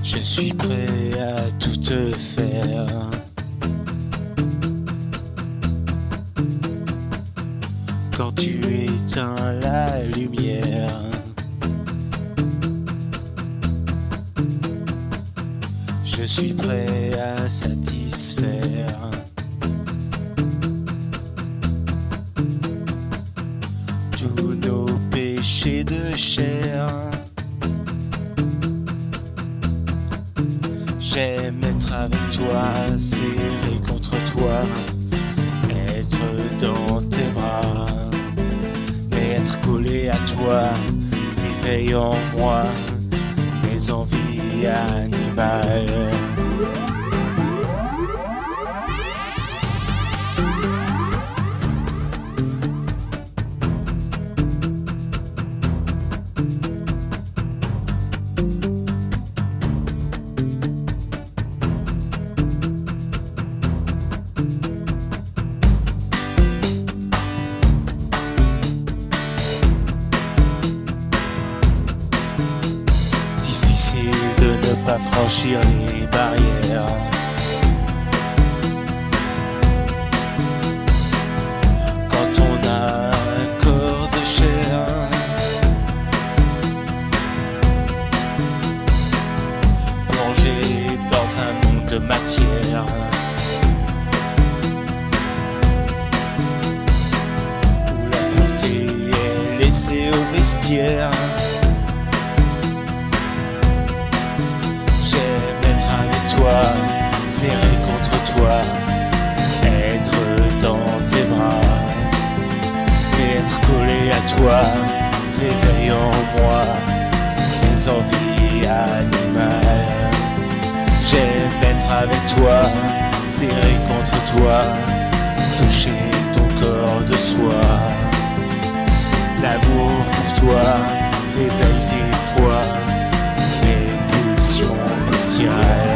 Je suis prêt à tout te faire. Quand tu éteins la lumière, je suis prêt à satisfaire tous nos péchés de chair. J'aime être avec toi, serré contre toi, être dans tes bras, mais être collé à toi réveille en moi mes envies animales. De ne pas franchir les barrières, quand on a un corps de chair. Plongé dans un monde de matière, où la pureté est laissée au vestiaire. J'aime être avec toi, serré contre toi, être dans tes bras, mais être collé à toi réveille en moi mes envies animales. J'aime être avec toi, serré contre toi, toucher ton corps de soie. L'amour pour toi réveille des fois mes pulsions bestiales.